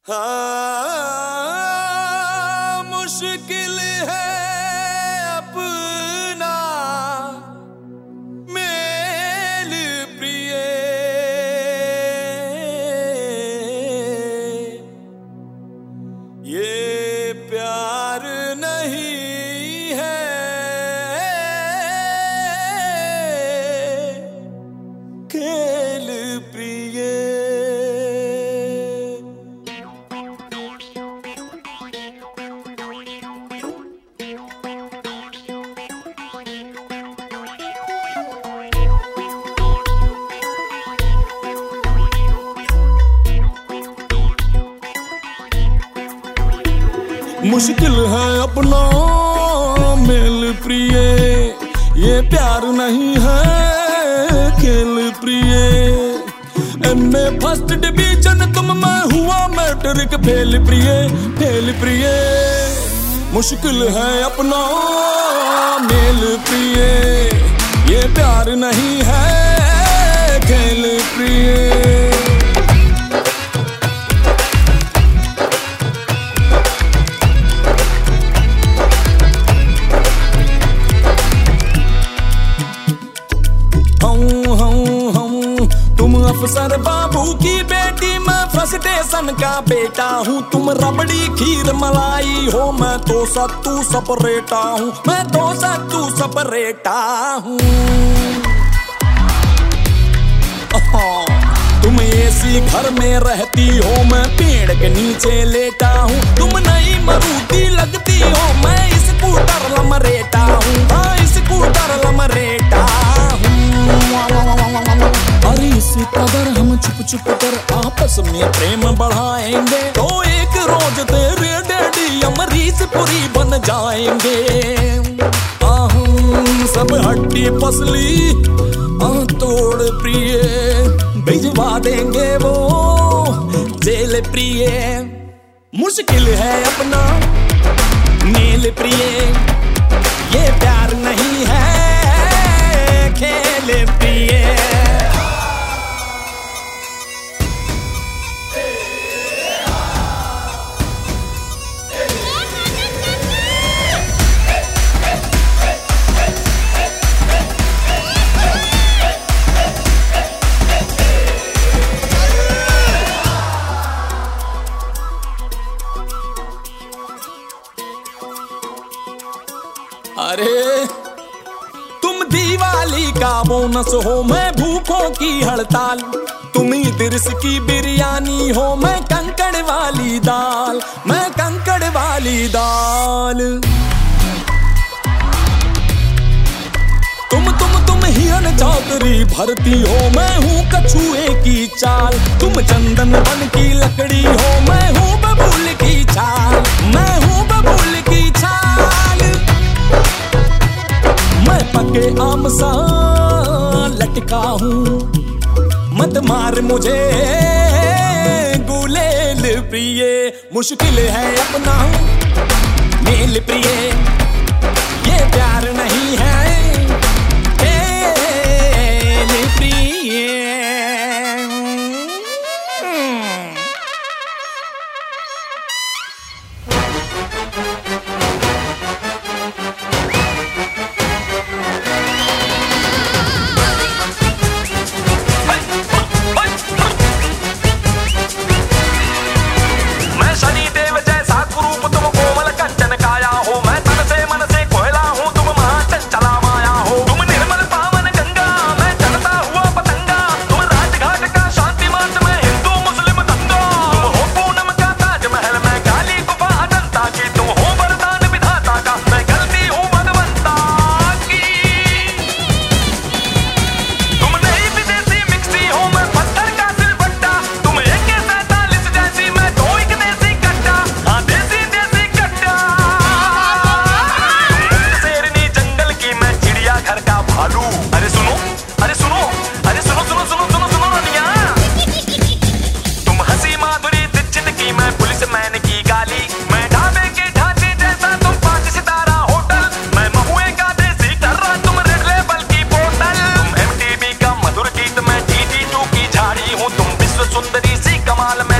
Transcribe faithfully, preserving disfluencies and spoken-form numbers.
हाँ, मुश्किल है अपना मेल प्रिय, ये प्यार नहीं है खेल प्रिय। मुश्किल है अपना मेल प्रिय, ये प्यार नहीं है खेल प्रिय। एमए फर्स्ट डिवीजन तुम, मैं हुआ मैट्रिक फेल प्रिय, फेल प्रिय। मुश्किल है अपना मेल प्रिय, ये प्यार नहीं है खेल प्रिय। अफसर बाबू की बेटी, मैं फर्स्ट स्टेशन का बेटा हूँ। तुम रबड़ी खीर मलाई हो, मैं तो सत्तू सपरेटा हूँ, मैं तो सत्तू सपरेटा हूँ। तुम एसी घर में रहती हो, मैं पेड़ के नीचे लेटा हूँ। तुम नई मारुति लगती हो, मैं स्कूटर लमरेटा हूँ, हाँ स्कूटर लमरेटा हूँ। अरे इसी कदर हम छुप छुप कर आपस में प्रेम बढ़ाएंगे, तो एक रोज तेरे डैडी अमरीशपुरी बन जाएंगे। हम सब हड्डी पसली तोड़ प्रिय, भिजवा देंगे वो जेल प्रिय। मुश्किल है अपना मेल प्रिय, ये प्यार नहीं है खेल प्रिय। अरे तुम दिवाली का बोनस हो, मैं भूखों की हड़ताल। तुम इदरस की बिरयानी हो, मैं कंकड़ वाली दाल, मैं कंकड़ वाली दाल। तुम तुम तुम हिरन चौधरी भरती हो, मैं हूँ कछुए की चाल। तुम चंदन वन की लकड़ी हो, मैं हूँ बबूल की छाल, मैं हूँ बबूल की छाल। मैं पके आम सा लटका हूँ, मत मार मुझे गुलेल प्रिय। मुश्किल है अपना मेल प्रिय, ये प्यार नहीं है खेल प्रिय। सुंदरी सी कमाल में